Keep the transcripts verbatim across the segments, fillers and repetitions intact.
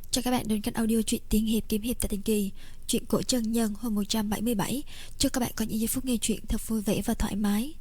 Chào các bạn đến kênh audio truyện Tiên Hiệp Kiếm Hiệp tại Tiền Kỳ. Truyện cổ chân nhân hôm một trăm bảy mươi bảy. Chúc các bạn có những giây phút nghe truyện thật vui vẻ và thoải mái.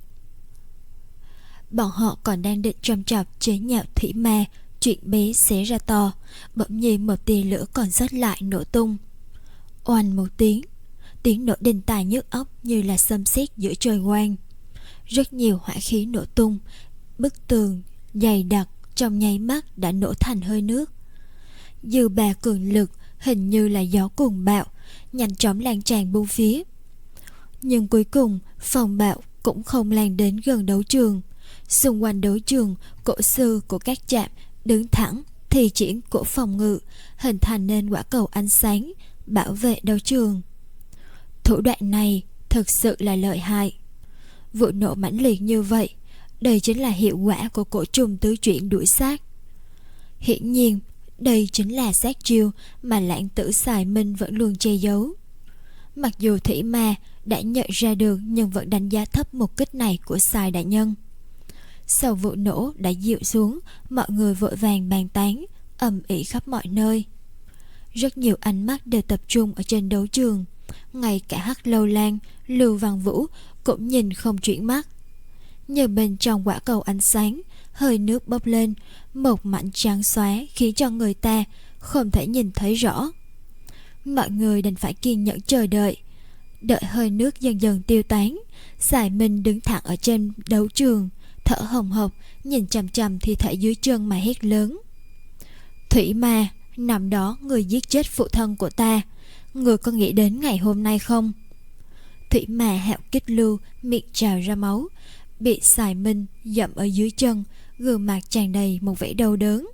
Bọn họ còn đang định trầm chọc chế nhạo thủy ma, chuyện bé xé ra to, bỗng nhiên một tia lửa còn sót lại nổ tung. Oanh một tiếng, tiếng nổ đinh tai nhức óc như là xâm xét giữa trời quang. Rất nhiều hỏa khí nổ tung, bức tường dày đặc trong nháy mắt đã nổ thành hơi nước. Dư bà cường lực hình như là gió cuồng bạo, nhanh chóng lan tràn bốn phía. Nhưng cuối cùng phong bạo cũng không lan đến gần đấu trường. Xung quanh đấu trường, cổ sư của các trạm đứng thẳng thi triển cổ phòng ngự, hình thành nên quả cầu ánh sáng bảo vệ đấu trường. Thủ đoạn này thực sự là lợi hại. Vụ nổ mãnh liệt như vậy, đây chính là hiệu quả của cổ trùng tứ chuyển đuổi sát. Hiển nhiên đây chính là sát chiêu mà lãng tử Sài Minh vẫn luôn che giấu. Mặc dù thủy ma đã nhận ra được, nhưng vẫn đánh giá thấp một kích này của Sài đại nhân. Sau vụ nổ đã dịu xuống, mọi người vội vàng bàn tán ầm ĩ khắp mọi nơi. Rất nhiều ánh mắt đều tập trung ở trên đấu trường. Ngay cả Hắc Lâu Lan, Lưu Văn Vũ cũng nhìn không chuyển mắt. Nhưng bên trong quả cầu ánh sáng, hơi nước bốc lên, một mảnh trắng xóa khiến cho người ta không thể nhìn thấy rõ. Mọi người đành phải kiên nhẫn chờ đợi. Đợi hơi nước dần dần tiêu tán, Sài Minh đứng thẳng ở trên đấu trường, thở hồng hộc, nhìn chằm chằm thi thể dưới chân mà hét lớn: Thủy ma, năm đó người giết chết phụ thân của ta, người có nghĩ đến ngày hôm nay không? Thủy ma Hạo Kích Lưu miệng trào ra máu, bị Sài Minh dậm ở dưới chân, gương mặt tràn đầy một vẻ đau đớn.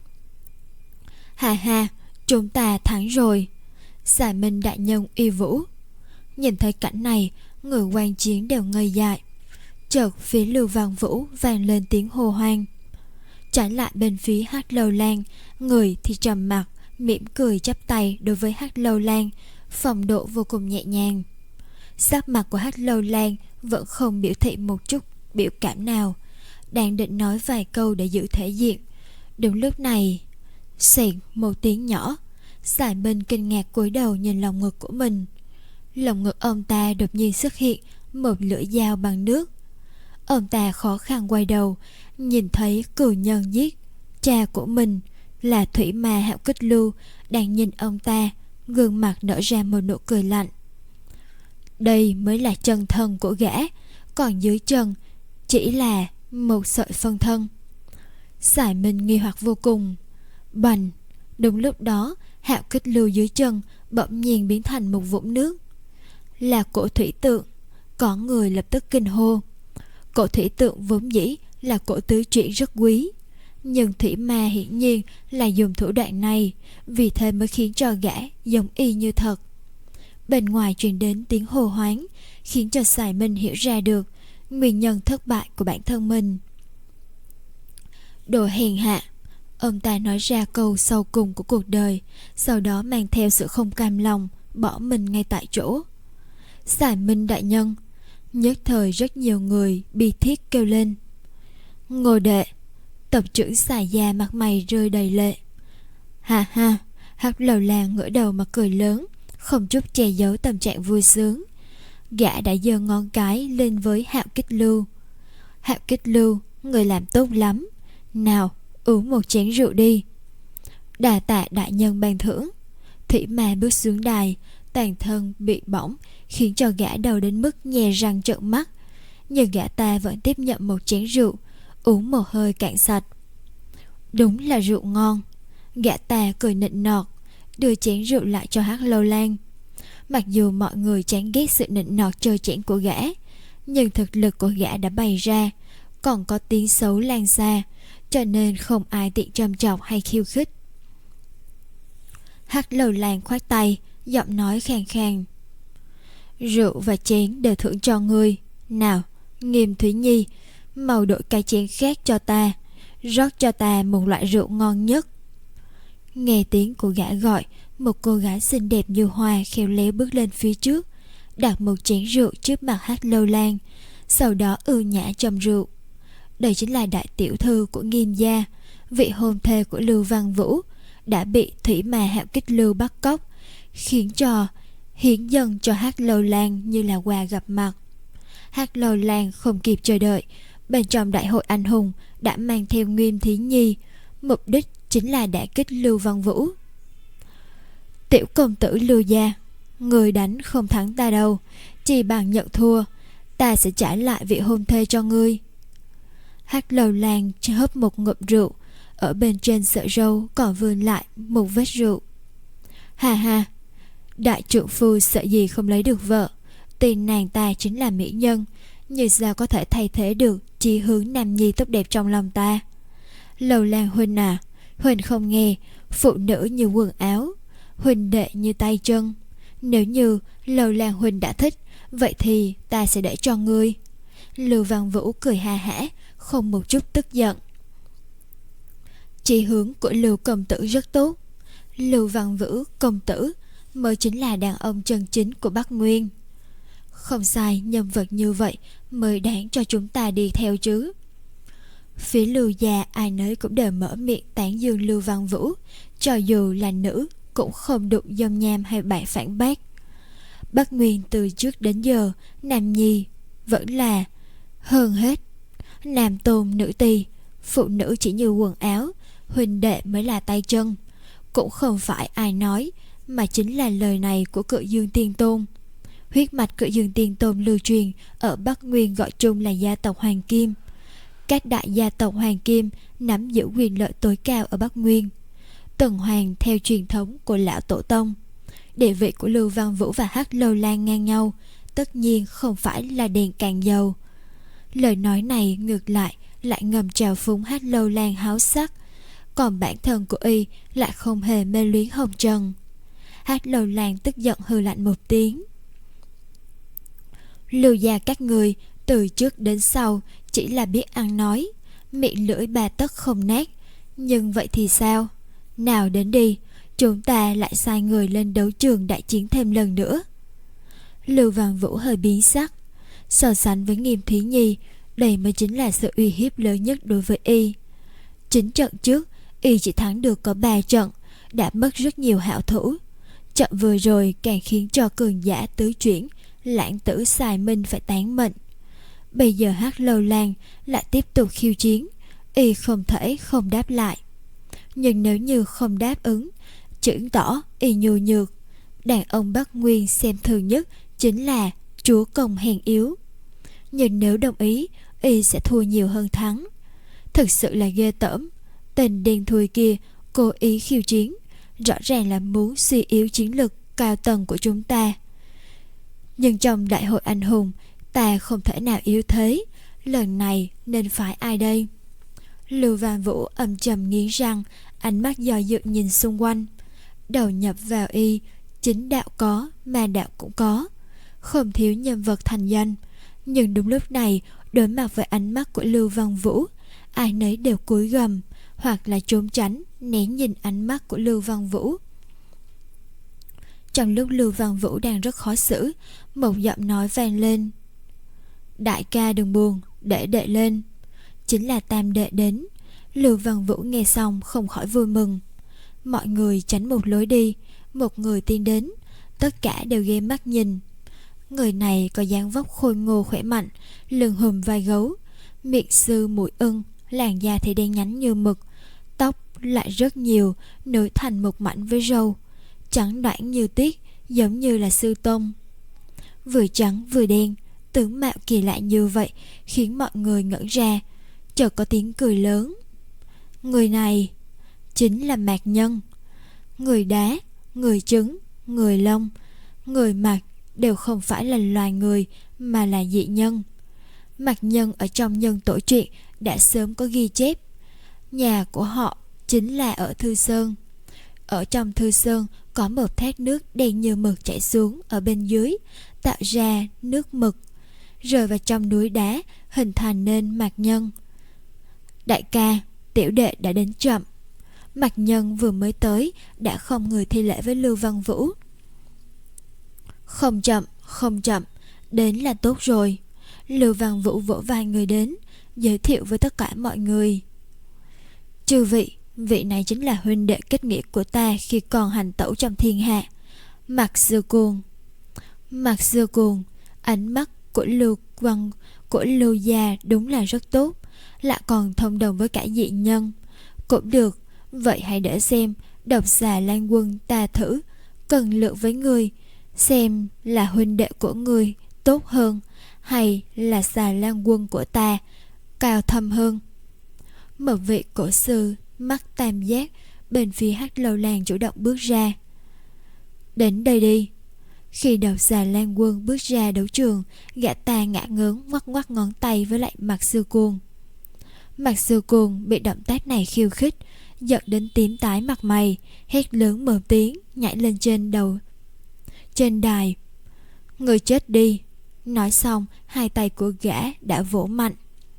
Hà hà, chúng ta thắng rồi. Sài Minh đại nhân uy vũ. Nhìn thấy cảnh này, người quan chiến đều ngây dại. Chợt phía Lưu Văn Vũ vang lên tiếng hô hoang. Trái lại bên phía Hắc Lâu Lan, người thì trầm mặt, mỉm cười chắp tay đối với Hắc Lâu Lan, phong độ vô cùng nhẹ nhàng. Sắc mặt của Hắc Lâu Lan vẫn không biểu thị một chút biểu cảm nào, đang định nói vài câu để giữ thể diện. Đúng lúc này, xẹt một tiếng nhỏ, Sài Minh kinh ngạc cúi đầu nhìn lòng ngực của mình. Lòng ngực ông ta đột nhiên xuất hiện một lưỡi dao bằng nước. Ông ta khó khăn quay đầu, nhìn thấy cửu nhân giết cha của mình là thủy ma Hạo Kích Lưu đang nhìn ông ta, gương mặt nở ra một nụ cười lạnh. Đây mới là chân thân của gã, còn dưới chân chỉ là một sợi phân thân. Sài Minh nghi hoặc vô cùng. Bành! Đúng lúc đó, Hạo Kích Lưu dưới chân bỗng nhiên biến thành một vũng nước. Là cổ thủy tượng. Có người lập tức kinh hô. Cổ thủy tượng vốn dĩ là cổ tứ chuyển rất quý, nhưng thủy ma hiển nhiên là dùng thủ đoạn này, vì thế mới khiến cho gã giống y như thật. Bên ngoài truyền đến tiếng hô hoáng, khiến cho Sài Minh hiểu ra được nguyên nhân thất bại của bản thân mình. Đồ hèn hạ, ông ta nói ra câu sau cùng của cuộc đời, sau đó mang theo sự không cam lòng, bỏ mình ngay tại chỗ. Sài Minh đại nhân! Nhất thời rất nhiều người bi thiết kêu lên. Ngô đệ! Tập trưởng Sài gia mặt mày rơi đầy lệ. Ha ha! Hắc Lâu Lan ngửa đầu mà cười lớn, không chút che giấu tâm trạng vui sướng. Gã đã giơ ngón cái lên với Hạo Kích Lưu. Hạo Kích Lưu, người làm tốt lắm. Nào, uống một chén rượu đi. Đà tạ đại nhân ban thưởng. Thủy ma bước xuống đài, toàn thân bị bỏng, khiến cho gã đau đến mức nhè răng trợn mắt. Nhưng gã ta vẫn tiếp nhận một chén rượu, uống một hơi cạn sạch. Đúng là rượu ngon. Gã ta cười nịnh nọt, đưa chén rượu lại cho Hắc Lâu Lan. Mặc dù mọi người chán ghét sự nịnh nọt trơ trẽn của gã, nhưng thực lực của gã đã bày ra, còn có tiếng xấu lan xa, cho nên không ai tiện trầm chọc hay khiêu khích. Hắc Lâu Lan khoát tay, giọng nói khàn khàn. Rượu và chén đều thưởng cho ngươi. Nào, Nghiêm Thúy Nhi, mau đổi cái chén khác cho ta, rót cho ta một loại rượu ngon nhất. Nghe tiếng của gã gọi, một cô gái xinh đẹp như hoa khéo léo bước lên phía trước, đặt một chén rượu trước mặt Hắc Lâu Lan, sau đó ưu nhã châm rượu. Đây chính là đại tiểu thư của Nghiêm gia, vị hôn thê của Lưu Văn Vũ, đã bị Thủy Ma Hạo Kích Lưu bắt cóc, khiến cho hiến dâng cho Hắc Lâu Lan như là quà gặp mặt. Hắc Lâu Lan không kịp chờ đợi, bên trong đại hội anh hùng đã mang theo Nghiêm Thí Nhi, mục đích chính là đả kích Lưu Văn Vũ. Tiểu công tử Lưu gia, người đánh không thắng ta đâu, chỉ bằng nhận thua, ta sẽ trả lại vị hôn thê cho ngươi. Hắc Lâu Lan hớp một ngụm rượu, ở bên trên sợi râu còn vươn lại một vết rượu. Hà hà, đại trượng phu sợ gì không lấy được vợ, tiền nàng ta chính là mỹ nhân, như sao có thể thay thế được chí hướng nam nhi tốt đẹp trong lòng ta. Lâu Lan huynh à, huynh không nghe, phụ nữ như quần áo, huynh đệ như tay chân. Nếu như Lâu Lan huynh đã thích, vậy thì ta sẽ để cho ngươi. Lưu Văn Vũ cười ha hả, không một chút tức giận. Chí hướng của Lưu công tử rất tốt. Lưu Văn Vũ công tử mới chính là đàn ông chân chính của Bắc Nguyên. Không sai, nhân vật như vậy mới đáng cho chúng ta đi theo chứ. Phía Lưu gia ai nấy cũng đều mở miệng tán dương Lưu Văn Vũ, cho dù là nữ cũng không đụng dâm nham hay bại phản bác. Bắc Nguyên từ trước đến giờ, nam nhi vẫn là hơn hết nam tôn nữ tỳ, phụ nữ chỉ như quần áo, huynh đệ mới là tay chân. Cũng không phải ai nói, mà chính là lời này của Cự Dương Tiên Tôn. Huyết mạch Cự Dương Tiên Tôn lưu truyền ở Bắc Nguyên gọi chung là gia tộc Hoàng Kim. Các đại gia tộc Hoàng Kim nắm giữ quyền lợi tối cao ở Bắc Nguyên. Tần Hoàng theo truyền thống của lão tổ tông. Địa vị của Lưu Văn Vũ và Hắc Lâu Lan ngang nhau, tất nhiên không phải là đèn càng dầu. Lời nói này ngược lại lại ngầm trào phúng Hắc Lâu Lan háo sắc, còn bản thân của y lại không hề mê luyến hồng trần. Hắc Lâu Lan tức giận hừ lạnh một tiếng. Lưu gia các người từ trước đến sau chỉ là biết ăn nói, miệng lưỡi ba tấc không nát, nhưng vậy thì sao? Nào đến đi, chúng ta lại sai người lên đấu trường đại chiến thêm lần nữa. Lưu Văn Vũ hơi biến sắc. So sánh với Nghiêm Thúy Nhi, đây mới chính là sự uy hiếp lớn nhất đối với y. Chính trận trước, y chỉ thắng được có ba trận, đã mất rất nhiều hảo thủ. Trận vừa rồi càng khiến cho cường giả tứ chuyển, lãng tử Sài Minh phải tán mệnh. Bây giờ Hắc Lâu Lan lại tiếp tục khiêu chiến, y không thể không đáp lại. Nhưng nếu như không đáp ứng, chứng tỏ y nhu nhược. Đàn ông Bắc Nguyên xem thường nhất chính là chúa công hèn yếu. Nhưng nếu đồng ý, y sẽ thua nhiều hơn thắng. Thực sự là ghê tởm. Tên đen thui kia cố ý khiêu chiến, rõ ràng là muốn suy yếu chiến lực cao tầng của chúng ta. Nhưng trong đại hội anh hùng, ta không thể nào yếu thế. Lần này nên phải ai đây? Lưu Văn Vũ âm trầm nghiến răng, ánh mắt dò dự nhìn xung quanh. Đầu nhập vào y, chính đạo có, ma đạo cũng có, không thiếu nhân vật thành danh. Nhưng đúng lúc này, đối mặt với ánh mắt của Lưu Văn Vũ, ai nấy đều cúi gầm, hoặc là trốn tránh, né nhìn ánh mắt của Lưu Văn Vũ. Trong lúc Lưu Văn Vũ đang rất khó xử, một giọng nói vang lên. Đại ca đừng buồn, để đệ lên. Chính là tam đệ đến. Lưu Văn Vũ nghe xong không khỏi vui mừng. Mọi người tránh một lối đi, một người tiến đến, tất cả đều ghé mắt nhìn. Người này có dáng vóc khôi ngô khỏe mạnh, lưng hùm vai gấu, miệng sư mũi ưng, làn da thì đen nhánh như mực, tóc lại rất nhiều, nối thành một mảnh với râu, trắng đoản như tuyết, giống như là sư tôn. Vừa trắng vừa đen, tướng mạo kỳ lạ như vậy khiến mọi người ngẩn ra. Chợt có tiếng cười lớn. Người này chính là Mạc Nhân. Người đá, người trứng, người lông, người mặt đều không phải là loài người mà là dị nhân. Mạc Nhân ở trong nhân tổ truyện đã sớm có ghi chép. Nhà của họ chính là ở Thư Sơn. Ở trong Thư Sơn có một thác nước đen như mực chảy xuống ở bên dưới, tạo ra nước mực, rơi vào trong núi đá, hình thành nên Mạc Nhân. Đại ca, tiểu đệ đã đến chậm. Mạc Nhân vừa mới tới đã không người thi lễ với Lưu Văn Vũ. Không chậm, không chậm, đến là tốt rồi. Lưu Văn Vũ vỗ vai người đến, giới thiệu với tất cả mọi người. Chư vị, vị này chính là huynh đệ kết nghĩa của ta khi còn hành tẩu trong thiên hạ, Mạc Sư Cuồng. Mạc Sư Cuồng, ánh mắt của Lưu Văn của Lưu gia đúng là rất tốt, lại còn thông đồng với cả dị nhân. Cũng được, vậy hãy để xem độc xà Lan Quân ta thử cần lượng với người, xem là huynh đệ của người tốt hơn, hay là xà Lan Quân của ta cao thâm hơn. Một vị cổ sư mắt tam giác bên phía Hắc Lâu Lan chủ động bước ra. Đến đây đi. Khi độc xà Lan Quân bước ra đấu trường, gã ta ngã ngớn ngoắc ngoắc ngón tay với lại Mạc Sư Cuồng. Mạc Sư Cuồng bị động tác này khiêu khích, giận đến tím tái mặt mày, hét lớn một tiếng, nhảy lên trên đầu trên đài. Người chết đi. Nói xong, hai tay của gã đã vỗ mạnh.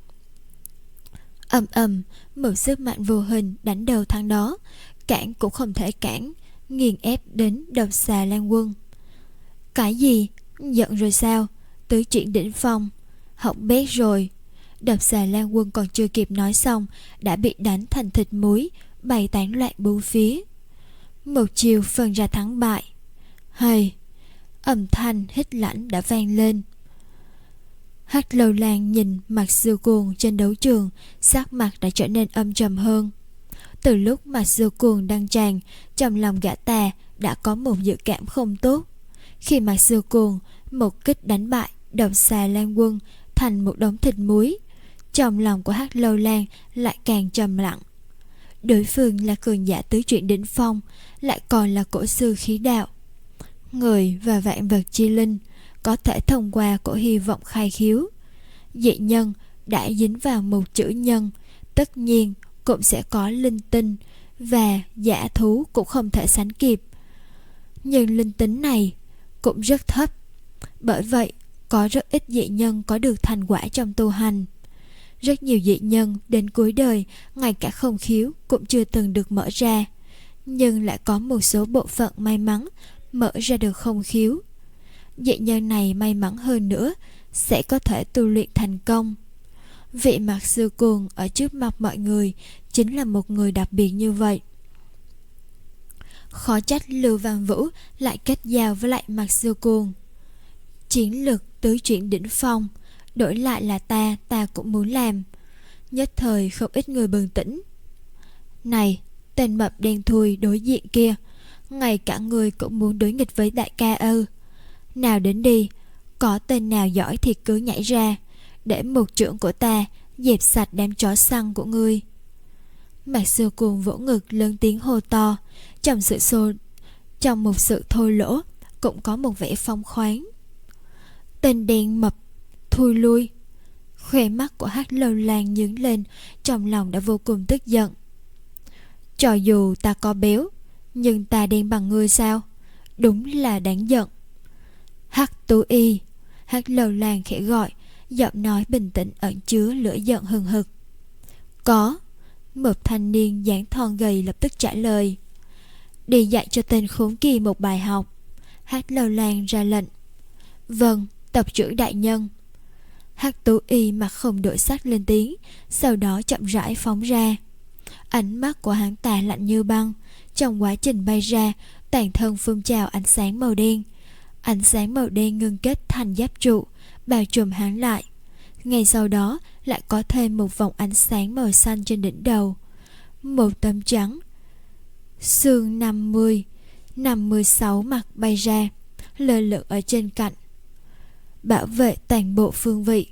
Ầm ầm, một sức mạnh vô hình đánh đầu thằng đó, cản cũng không thể cản, nghiền ép đến độc xà Lan Quân. Cái gì? Giận rồi sao? Tứ chuyển đỉnh phong, hỏng bét rồi. Độc xà Lan Quân còn chưa kịp nói xong, đã bị đánh thành thịt muối, bày tán loạn bốn phía. Một chiều phân ra thắng bại. Hay, âm thanh hít lãnh đã vang lên. Hắc Lâu Lan nhìn Mạc Sư Cuồng trên đấu trường, sắc mặt đã trở nên âm trầm hơn. Từ lúc Mạc Sư Cuồng đăng tràng, trong lòng gã ta đã có một dự cảm không tốt. Khi Mạc Sư Cuồng một kích đánh bại độc xà Lan Quân thành một đống thịt muối, trong lòng của Hắc Lâu Lan lại càng trầm lặng. Đối phương là cường giả tứ chuyển đỉnh phong, lại còn là cổ sư khí đạo. Người và vạn vật chi linh có thể thông qua cổ hy vọng khai khiếu. Dị nhân đã dính vào một chữ nhân, tất nhiên cũng sẽ có linh tinh, và giả thú cũng không thể sánh kịp. Nhưng linh tính này cũng rất thấp, bởi vậy có rất ít dị nhân có được thành quả trong tu hành. Rất nhiều dị nhân đến cuối đời ngay cả không khiếu cũng chưa từng được mở ra, nhưng lại có một số bộ phận may mắn mở ra được không khiếu. Dị nhân này may mắn hơn nữa sẽ có thể tu luyện thành công. Vị Mạc Sư Cuồng ở trước mặt mọi người chính là một người đặc biệt như vậy. Khó trách Lưu Văn Vũ lại kết giao với lại Mạc Sư Cuồng. Chiến lực tứ chuyển đỉnh phong, đổi lại là ta, ta cũng muốn làm. Nhất thời không ít người bừng tỉnh. Này, tên mập đen thui đối diện kia, ngay cả người cũng muốn đối nghịch với đại ca ư? Nào đến đi, có tên nào giỏi thì cứ nhảy ra, để một trưởng của ta dẹp sạch đám chó săn của ngươi. Mạc Sư Cuồng vỗ ngực lớn tiếng hô to, trong sự xô trong một sự thô lỗ cũng có một vẻ phong khoáng. Tên đen mập thui lui. Khóe mắt của Hắc Lâu Lan nhướng lên, trong lòng đã vô cùng tức giận. Cho dù ta có béo, nhưng ta đen bằng ngươi sao? Đúng là đáng giận. Hắc Tú Y. Hắc Lâu Lan khẽ gọi, giọng nói bình tĩnh ẩn chứa lửa giận hừng hực. Có. Một thanh niên dáng thon gầy lập tức trả lời. Đi dạy cho tên khốn kia một bài học. Hắc Lâu Lan ra lệnh. Vâng, tập trưởng đại nhân. Hắc Tú Y mặt không đổi sắc lên tiếng, sau đó chậm rãi phóng ra. Ánh mắt của hắn ta lạnh như băng. Trong quá trình bay ra, toàn thân phun trào ánh sáng màu đen. Ánh sáng màu đen ngưng kết thành giáp trụ, bao trùm hắn lại. Ngay sau đó lại có thêm một vòng ánh sáng màu xanh trên đỉnh đầu. Một tấm trắng xương năm mươi, năm mươi sáu mặt bay ra, lơ lửng ở trên cạnh, bảo vệ toàn bộ phương vị.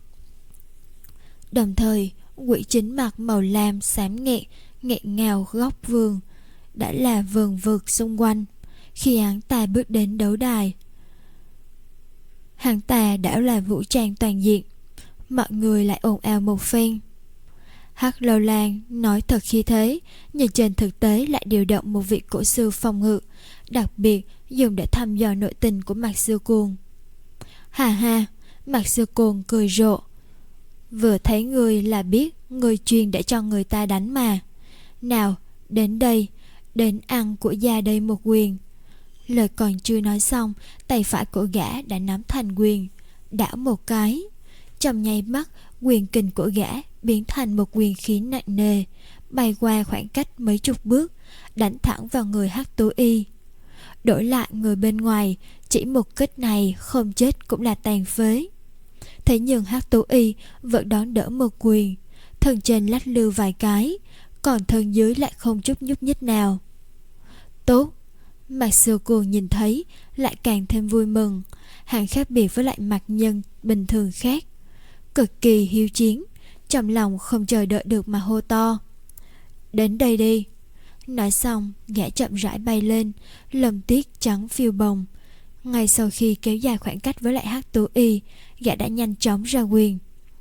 Đồng thời, quỷ chính mặt màu lam xám nghẹn, nghẹn ngào góc vườn đã là vườn vực xung quanh. Khi hắn ta bước đến đấu đài, hắn ta đã là vũ trang toàn diện. Mọi người lại ồn ào một phen. Hắc Lâu Lan nói thật khi thế, nhưng trên thực tế lại điều động một vị cổ sư phòng ngự, đặc biệt dùng để thăm dò nội tình của Mạc Sư Cuồng. Hà ha, Mạc Sư Cuồng cười rộ. Vừa thấy người là biết người truyền để cho người ta đánh mà. Nào, đến đây, đến ăn của gia đây một quyền. Lời còn chưa nói xong, tay phải của gã đã nắm thành quyền, đảo một cái. Trong nháy mắt, quyền kình của gã biến thành một quyền khí nặng nề, bay qua khoảng cách mấy chục bước, đánh thẳng vào người Hắc Tú Y. Đổi lại người bên ngoài, chỉ một kích này không chết cũng là tàn phế. Thế nhưng Hắc Tú Y vẫn đón đỡ một quyền, thân trên lắc lư vài cái, còn thân dưới lại không chút nhúc nhích nào. Tốt! Mạc Siêu Cuồng nhìn thấy lại càng thêm vui mừng. Hắn khác biệt với lại mặt nhân bình thường khác, cực kỳ hiếu chiến, trong lòng không chờ đợi được mà hô to: Đến đây đi! Nói xong, gã chậm rãi bay lên, lông tuyết trắng phiêu bồng. Ngay sau khi kéo dài khoảng cách với lại Hắc Tú Y, gã đã nhanh chóng ra quyền.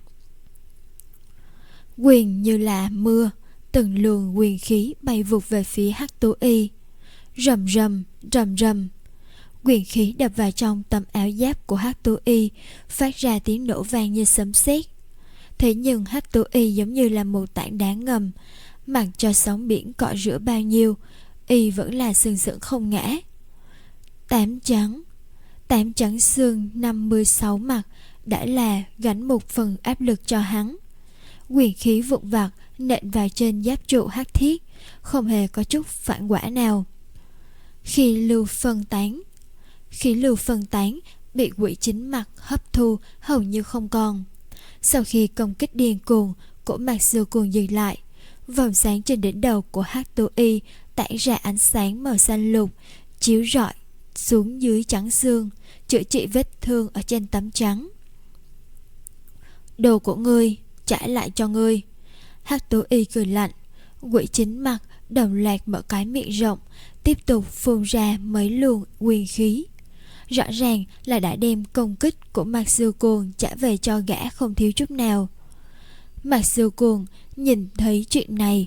Quyền như là mưa, từng luồng quyền khí bay vụt về phía Hắc Tú Y. Rầm rầm, rầm rầm, quyền khí đập vào trong tấm áo giáp của Hắc Tú Y, phát ra tiếng nổ vang như sấm sét. Thế nhưng Hắc Tú Y giống như là một tảng đá ngầm, mặc cho sóng biển cọ rửa bao nhiêu, y vẫn là sừng sững không ngã. Tám trắng, tám trắng xương năm mươi sáu mặt đã là gánh một phần áp lực cho hắn. Quyền khí vụn vặt nện vào trên giáp trụ hắc thiết, không hề có chút phản quả nào. Khi lưu phân tán, khí lưu phân tán bị quỷ chính mặt hấp thu hầu như không còn. Sau khi công kích điên cuồng của Mạc Siêu Cuồng dừng lại, vòng sáng trên đỉnh đầu của Hắc Tú Y tản ra ánh sáng màu xanh lục, chiếu rọi xuống dưới trắng xương, chữa trị vết thương ở trên tấm trắng. Đồ của ngươi, trả lại cho ngươi. Hắc Tú Y cười lạnh. Quỷ chính mặt đồng loạt mở cái miệng rộng, tiếp tục phun ra mấy luồng quyền khí. Rõ ràng là đã đem công kích của Mạc Siêu Cuồng trả về cho gã không thiếu chút nào. Mạc Siêu Cuồng nhìn thấy chuyện này,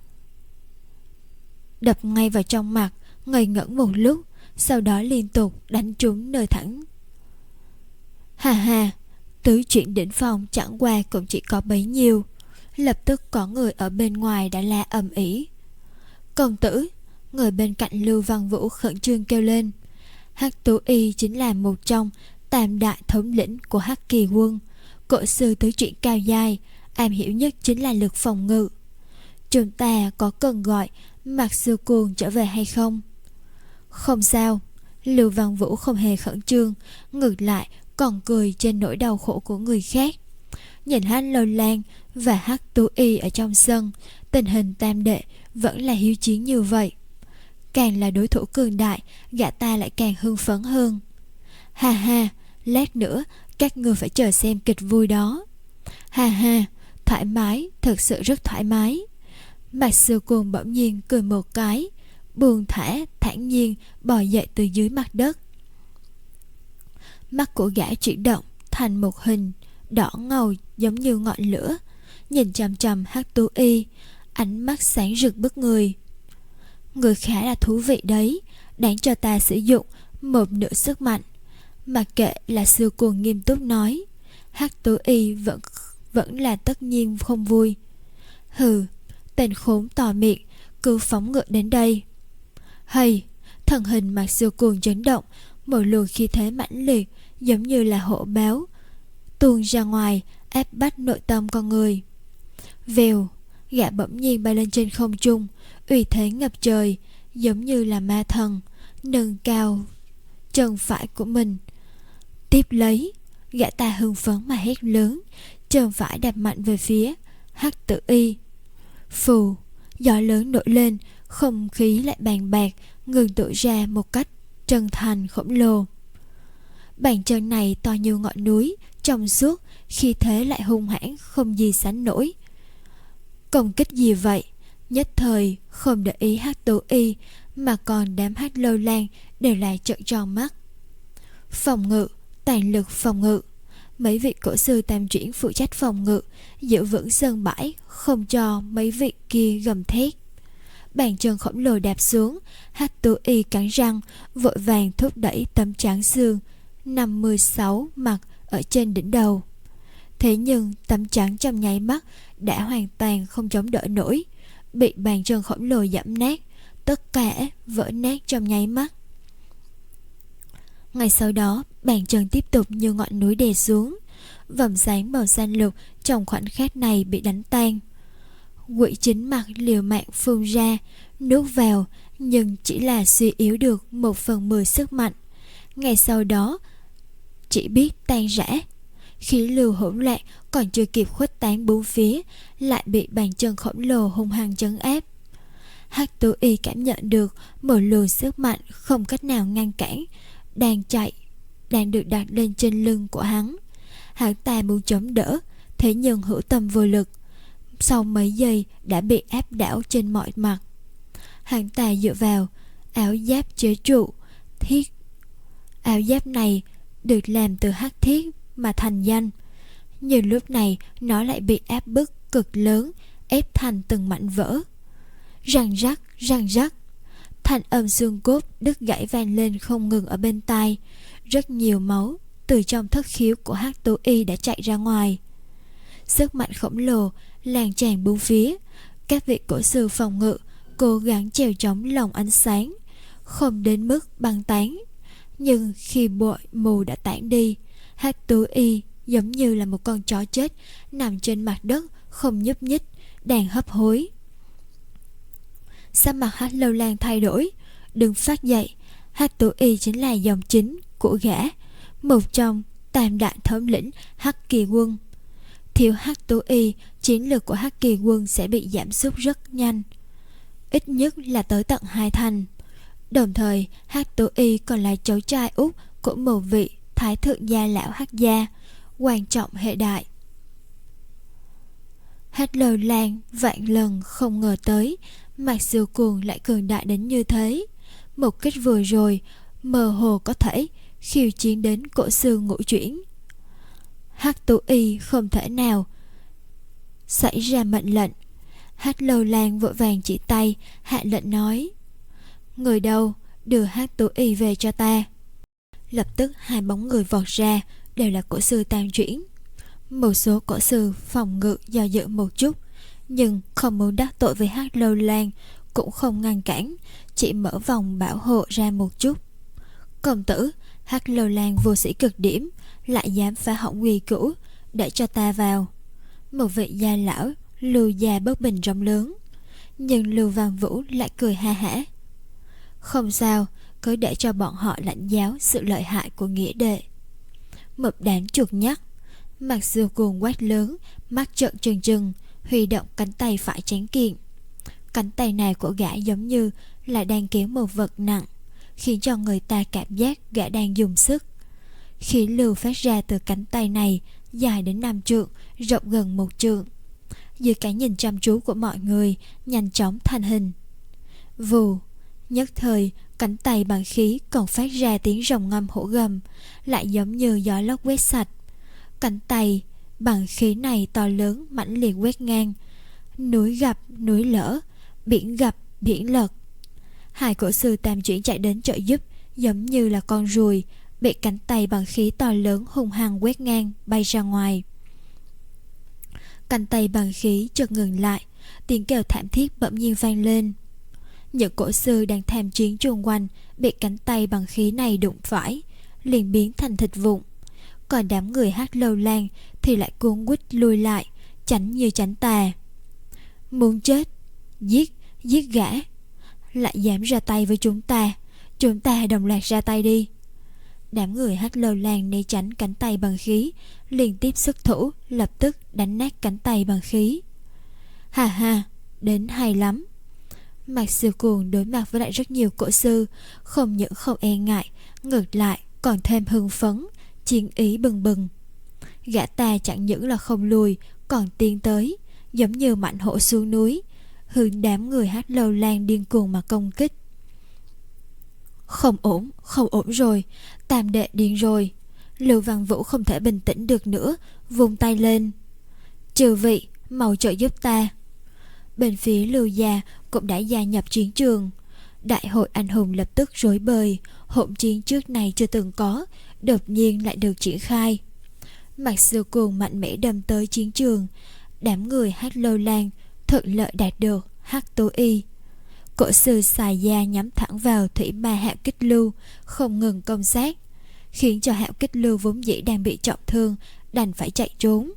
đập ngay vào trong mặt, ngây ngẩn một lúc, sau đó liên tục đánh trúng nơi thẳng. Hà hà, tứ chuyển đỉnh phong chẳng qua cũng chỉ có bấy nhiêu. Lập tức có người ở bên ngoài đã la ầm ĩ. Công tử! Người bên cạnh Lưu Văn Vũ khẩn trương kêu lên. Hắc Tú Y chính là một trong tam đại thống lĩnh của Hắc Kỳ quân, cổ sư tứ chuyển cao giai, am hiểu nhất chính là lực phòng ngự. Chúng ta có cần gọi Mạc Siêu Cuồng trở về hay không? Không sao. Lưu Văn Vũ không hề khẩn trương, ngược lại còn cười trên nỗi đau khổ của người khác. Nhìn Hắc Lâu Lan và Hắc Tú Y ở trong sân, tình hình tam đệ vẫn là hiếu chiến như vậy. Càng là đối thủ cường đại, gã ta lại càng hưng phấn hơn. Ha ha, lát nữa các ngươi phải chờ xem kịch vui đó. Ha ha, thoải mái, thật sự rất thoải mái. Mạc Siêu Cuồng bỗng nhiên cười một cái, buông thả thản nhiên bò dậy từ dưới mặt đất. Mắt của gã chuyển động thành một hình đỏ ngầu giống như ngọn lửa, nhìn chằm chằm Hắc Tú Y, ánh mắt sáng rực bức người. Người khá là thú vị đấy, đáng cho ta sử dụng một nửa sức mạnh. Mặc kệ là Siêu Cuồng nghiêm túc nói, Hắc Tú Y vẫn vẫn là tất nhiên không vui. Hừ, tên khốn to miệng, cứ phóng ngựa đến đây. Hay, thân hình Mạc Siêu Cuồng chấn động, một luồng khí thế mãnh liệt giống như là hổ báo tuôn ra ngoài, ép bắt nội tâm con người. Vèo, gã bỗng nhiên bay lên trên không trung, uy thế ngập trời, giống như là ma thần, nâng cao chân phải của mình. Tiếp lấy, gã ta hưng phấn mà hét lớn, chân phải đạp mạnh về phía Hắc Tử Y. Phù, gió lớn nổi lên, không khí lại bàn bạc, ngừng tụ ra một cách chân thành khổng lồ. Bàn chân này to như ngọn núi, trong suốt, khi thế lại hung hãn không gì sánh nổi. Công kích gì vậy? Nhất thời không để ý Hắc Tú Y, mà còn đám Hắc Lâu Lan đều lại trợn tròn mắt. Phòng ngự, toàn lực phòng ngự. Mấy vị cổ sư tam chuyển phụ trách phòng ngự, giữ vững sân bãi, không cho mấy vị kia gầm thét. Bàn chân khổng lồ đạp xuống, Hắc Tú Y cắn răng, vội vàng thúc đẩy tấm trắng xương năm mươi sáu mặt ở trên đỉnh đầu. Thế nhưng tấm trắng trong nháy mắt đã hoàn toàn không chống đỡ nổi, bị bàn chân khổng lồ giẫm nát, tất cả vỡ nát trong nháy mắt. Ngay sau đó, bàn chân tiếp tục như ngọn núi đè xuống, vầng sáng màu xanh lục trong khoảnh khắc này bị đánh tan. Quỷ chính mặt liều mạng phun ra, nuốt vào, nhưng chỉ là suy yếu được một phần mười sức mạnh. Ngay sau đó chỉ biết tan rã. Khí lưu hỗn loạn còn chưa kịp khuếch tán bốn phía, lại bị bàn chân khổng lồ hung hăng trấn áp. Hắc Tú Y cảm nhận được một luồng sức mạnh không cách nào ngăn cản đang chạy, đang được đặt lên trên lưng của hắn. Hắn ta muốn chống đỡ, thế nhưng hữu tâm vô lực, sau mấy giây đã bị áp đảo trên mọi mặt. Hắn ta dựa vào áo giáp chế trụ thiết. Áo giáp này được làm từ hắc thiết mà thành danh, nhưng lúc này nó lại bị áp bức cực lớn, ép thành từng mảnh vỡ. Răng rắc, răng rắc, thanh âm xương cốt đứt gãy vang lên không ngừng ở bên tai. Rất nhiều máu từ trong thất khiếu của Hắc Tú Y đã chạy ra ngoài. Sức mạnh khổng lồ lan tràn bốn phía. Các vị cổ sư phòng ngự cố gắng chèo chống lồng ánh sáng, không đến mức băng tán. Nhưng khi bụi mù đã tản đi, Hắc Tú Y giống như là một con chó chết nằm trên mặt đất không nhúc nhích, đang hấp hối. Sắc mặt Hắc Lâu Lan thay đổi, đứng phát dậy. Hắc Tú Y chính là dòng chính của gã, một trong tam đại thống lĩnh Hắc Kỳ Quân. Thiếu Hắc Tú Y, chiến lược của Hắc Kỳ Quân sẽ bị giảm sút rất nhanh, ít nhất là tới tận hai thành. Đồng thời Hắc Tú Y còn là cháu trai út của một vị thái thượng gia lão Hắc gia, quan trọng hệ đại. Hắc Lâu Lan vạn lần không ngờ tới Mạc Siêu Cuồng lại cường đại đến như thế. Một kích vừa rồi mơ hồ có thể khiêu chiến đến cổ sư ngũ chuyển. Hắc Tú Y không thể nào xảy ra mệnh lệnh. Hắc Lâu Lan vội vàng chỉ tay hạ lệnh nói: người đâu, đưa Hắc Tú Y về cho ta. Lập tức hai bóng người vọt ra, đều là cổ sư tam chuyển. Một số cổ sư phòng ngự do dự một chút, nhưng không muốn đắc tội với Hắc Lâu Lan cũng không ngăn cản, chỉ mở vòng bảo hộ ra một chút. Công tử, Hắc Lâu Lan vô sĩ cực điểm, lại dám phá hỏng quy củ, để cho ta vào. Một vị gia lão Lưu gia bất bình rống lớn, nhưng Lưu Văn Vũ lại cười ha hả: không sao, cứ để cho bọn họ lãnh giáo sự lợi hại của nghĩa đệ. Một đám chuột nhắt. Mạc Siêu Cuồng quát lớn, mắt trợn trừng trừng, huy động cánh tay phải tráng kiện. Cánh tay này của gã giống như là đang kéo một vật nặng, khiến cho người ta cảm giác gã đang dùng sức. Khí lưu phát ra từ cánh tay này dài đến năm trượng, rộng gần một trượng. Dưới cái nhìn chăm chú của mọi người, nhanh chóng thành hình. Vù, nhất thời cánh tay bằng khí còn phát ra tiếng rồng ngâm hổ gầm, lại giống như gió lốc quét sạch. Cánh tay bằng khí này to lớn mãnh liệt quét ngang, núi gặp núi lở, biển gặp biển lật. Hai cổ sư tam chuyển chạy đến trợ giúp, giống như là con ruồi bị cánh tay bằng khí to lớn hung hăng quét ngang, bay ra ngoài. Cánh tay bằng khí chợt ngừng lại, tiếng kêu thảm thiết bỗng nhiên vang lên. Những cổ sư đang tham chiến chung quanh bị cánh tay bằng khí này đụng phải, liền biến thành thịt vụn. Còn đám người Hắc Lâu Lan thì lại cuống quýt lui lại, tránh như tránh tà. Muốn chết, giết, giết gã. Lại dám ra tay với chúng ta, chúng ta đồng loạt ra tay đi. Đám người Hắc Lâu Lan né tránh cánh tay bằng khí, liên tiếp xuất thủ, lập tức đánh nát cánh tay bằng khí. Hà hà, đến hay lắm. Mạc Siêu Cuồng đối mặt với lại rất nhiều cổ sư, không những không e ngại, ngược lại còn thêm hưng phấn, chiến ý bừng bừng. Gã ta chẳng những là không lùi, còn tiến tới, giống như mãnh hổ xuống núi, hướng đám người Hắc Lâu Lan điên cuồng mà công kích. Không ổn, không ổn rồi, tam đệ điên rồi. Lưu Văn Vũ không thể bình tĩnh được nữa, vung tay lên: chư vị, mau trợ giúp ta. Bên phía Lưu gia cũng đã gia nhập chiến trường. Đại hội anh hùng lập tức rối bời, hỗn chiến trước này chưa từng có, đột nhiên lại được triển khai. Mạc Siêu Cuồng mạnh mẽ đâm tới chiến trường. Đám người Hắc Lâu Lan thuận lợi đạt được Hắc Tú Y. Cổ sư xài da nhắm thẳng vào thủy ma Hạo Kích Lưu, không ngừng công sát, khiến cho Hạo Kích Lưu vốn dĩ đang bị trọng thương đành phải chạy trốn.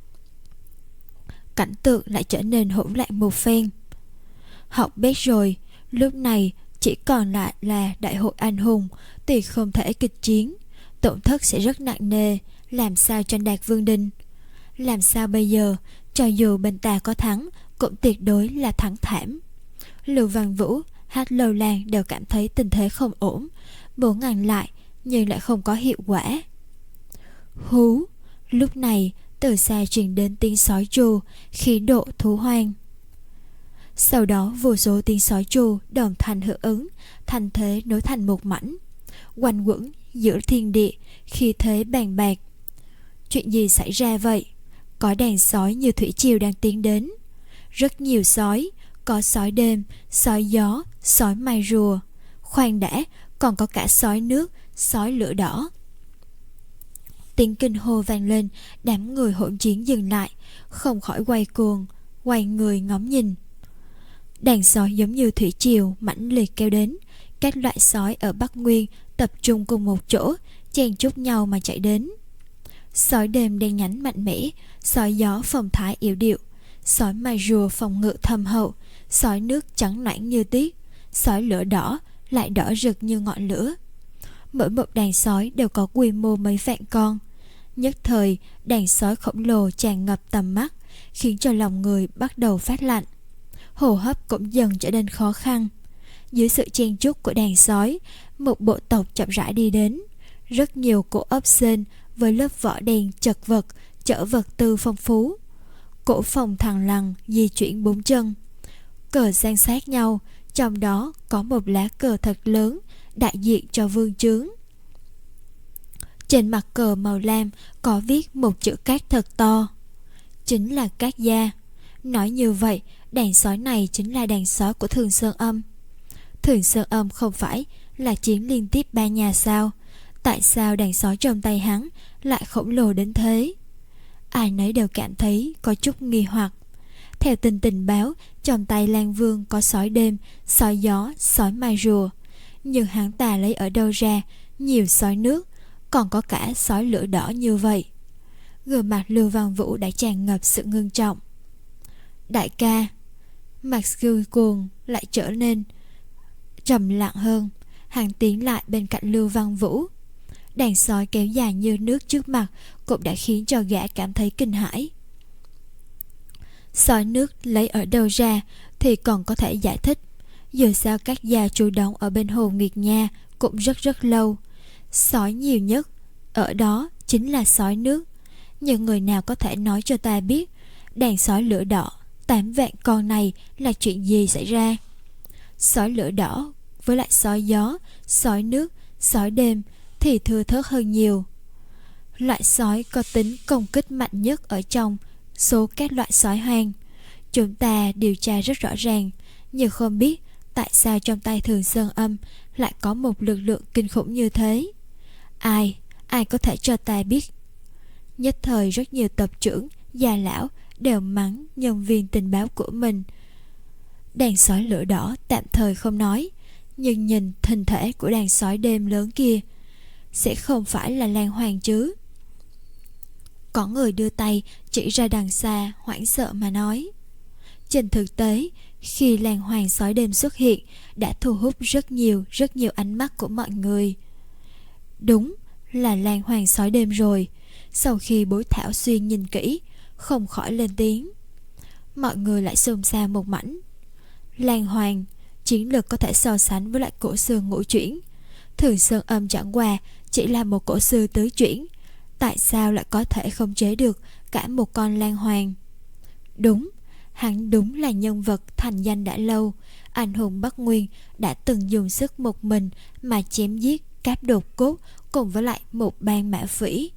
Cảnh tượng lại trở nên hỗn loạn một phen. Học bét rồi, lúc này chỉ còn lại là đại hội anh hùng thì không thể kịch chiến, tổn thất sẽ rất nặng nề. Làm sao tranh đạt Vương Đình? Làm sao bây giờ? Cho dù bên ta có thắng cũng tuyệt đối là thắng thảm. Lưu Văn Vũ, Hát Lâu Lan đều cảm thấy tình thế không ổn, muốn ngăn lại nhưng lại không có hiệu quả. Hú! Lúc này từ xa truyền đến tiếng sói tru, khí độ thú hoang. Sau đó vô số tiếng sói tru đồng thanh hưởng ứng, thành thế nối thành một mảnh, quanh quẩn giữa thiên địa, khi thế bàn bạc. Chuyện gì xảy ra vậy? Có đàn sói như thủy triều đang tiến đến. Rất nhiều sói, có sói đêm, sói gió, sói mai rùa. Khoan đã, còn có cả sói nước, sói lửa đỏ. Tiếng kinh hô vang lên, đám người hỗn chiến dừng lại, không khỏi quay cuồng, quay người ngóng nhìn. Đàn sói giống như thủy triều mãnh liệt kéo đến. Các loại sói ở Bắc Nguyên tập trung cùng một chỗ, chen chúc nhau mà chạy đến. Sói đêm đen nhánh mạnh mẽ, sói gió phong thái yếu điệu, sói mai rùa phòng ngự thâm hậu, sói nước trắng nõn như tuyết, sói lửa đỏ lại đỏ rực như ngọn lửa. Mỗi một đàn sói đều có quy mô mấy vạn con. Nhất thời, đàn sói khổng lồ tràn ngập tầm mắt, khiến cho lòng người bắt đầu phát lạnh. Hô hấp cũng dần trở nên khó khăn. Dưới sự chen chúc của đàn sói, một bộ tộc chậm rãi đi đến. Rất nhiều cỗ ốc sên với lớp vỏ đen chật vật, chở vật tư phong phú. Cổ phòng thằng lằn di chuyển bốn chân, cờ san sát nhau, trong đó có một lá cờ thật lớn đại diện cho vương chướng. Trên mặt cờ màu lam có viết một chữ cát thật to, chính là Cát Gia. Nói như vậy, đàn sói này chính là đàn sói của Thường Sơn Âm. Thường Sơn Âm không phải là chiến liên tiếp ba nhà sao? Tại sao đàn sói trong tay hắn lại khổng lồ đến thế? Ai nấy đều cảm thấy có chút nghi hoặc. Theo tin tình báo, trong tay Lan Vương có sói đêm, sói gió, sói mai rùa. Nhưng hắn ta lấy ở đâu ra nhiều sói nước, còn có cả sói lửa đỏ như vậy? Gương mặt Lưu Văn Vũ đã tràn ngập sự ngưng trọng. Đại ca, mặt Skui cuồng lại trở nên trầm lặng hơn. Hắn tiến lại bên cạnh Lưu Văn Vũ. Đàn sói kéo dài như nước trước mặt cũng đã khiến cho gã cảm thấy kinh hãi. Sói nước lấy ở đâu ra thì còn có thể giải thích. Dù sao các gia trú đóng ở bên hồ Nguyệt Nha cũng rất rất lâu. Sói nhiều nhất ở đó chính là sói nước. Nhưng người nào có thể nói cho ta biết đàn sói lửa đỏ tám vạn con này là chuyện gì xảy ra? Sói lửa đỏ với lại sói gió, sói nước, sói đêm thì thưa thớt hơn nhiều. Loại sói có tính công kích mạnh nhất ở trong số các loại sói hoang. Chúng ta điều tra rất rõ ràng, nhưng không biết tại sao trong tay Thường Sơn Âm lại có một lực lượng kinh khủng như thế. Ai, ai có thể cho ta biết? Nhất thời rất nhiều tập trưởng, già lão đều mắng nhân viên tình báo của mình. Đàn sói lửa đỏ tạm thời không nói, nhưng nhìn hình thể của đàn sói đêm lớn kia, sẽ không phải là Lan Hoàng chứ? Có người đưa tay chỉ ra đằng xa, hoảng sợ mà nói. Trên thực tế, khi Lan Hoàng sói đêm xuất hiện đã thu hút rất nhiều rất nhiều ánh mắt của mọi người. Đúng là Lan Hoàng sói đêm rồi. Sau khi Bối Thảo Xuyên nhìn kỹ, không khỏi lên tiếng. Mọi người lại xôn xao một mảnh. Lan Hoàng chiến lược có thể so sánh với lại cổ sư ngũ chuyển. Thường Sơn Âm chẳng qua chỉ là một cổ sư tứ chuyển, tại sao lại có thể khống chế được cả một con Lan Hoàng? Đúng, hắn đúng là nhân vật thành danh đã lâu. Anh hùng Bắc Nguyên đã từng dùng sức một mình mà chém giết Cáp Đột Cốt cùng với lại một bang mã phỉ.